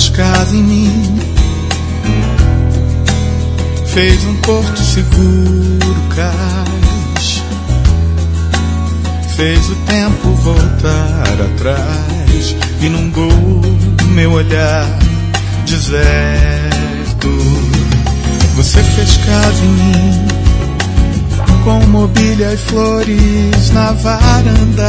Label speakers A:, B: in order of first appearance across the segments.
A: fez casa em mim, fez um porto seguro cais, fez o tempo voltar atrás, inundou meu olhar deserto. Você fez casa em mim, com mobília e flores na varanda.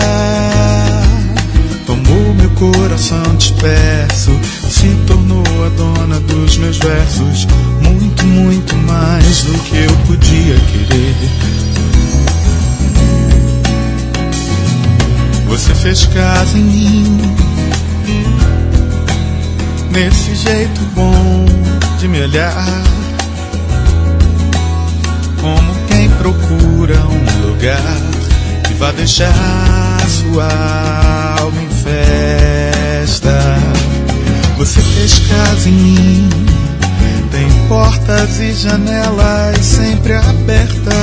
A: Tomou meu coração disperso, se tornou a dona dos meus versos. Muito, muito mais do que eu podia querer. Você fez casa em mim, nesse jeito bom de me olhar, como quem procura um lugar que vá deixar sua alma em festa. Você fez casa em mim, tem portas e janelas sempre abertas.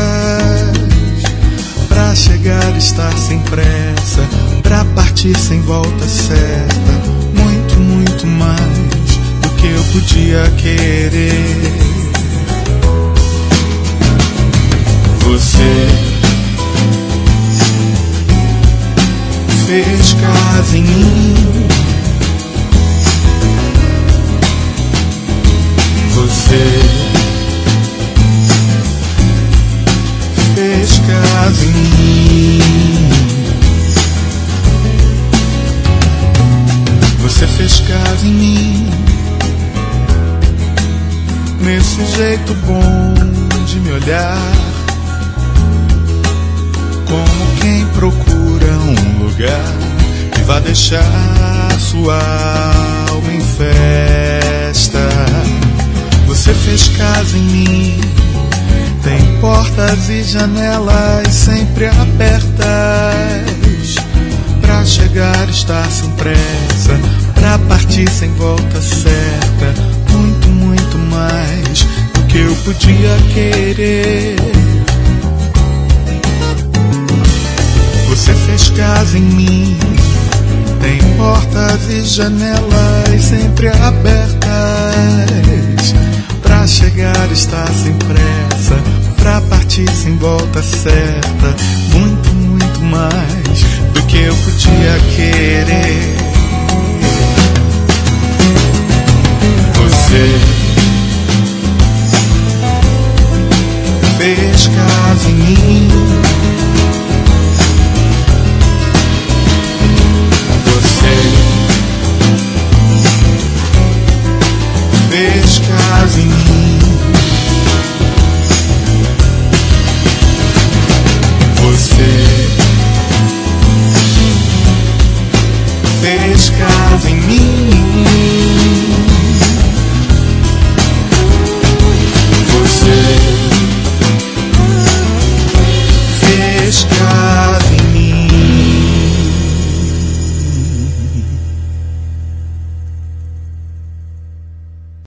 A: Pra chegar estar sem pressa, pra partir sem volta certa. Muito, muito mais do que eu podia querer. Você fez casa em mim, você fez casa em mim, você fez casa em mim, nesse jeito bom de me olhar, como quem procura um lugar que vá deixar sua alma em festa. Você fez casa em mim, tem portas e janelas sempre abertas. Pra chegar estar sem pressa, pra partir sem volta certa. Muito, muito mais do que eu podia querer. Você fez casa em mim, tem portas e janelas sempre abertas. Pra chegar estar sem pressa, pra partir sem volta certa. Muito, muito mais do que eu podia querer. Você fez casa em mim, fez casa em mim, você fez casa em mim.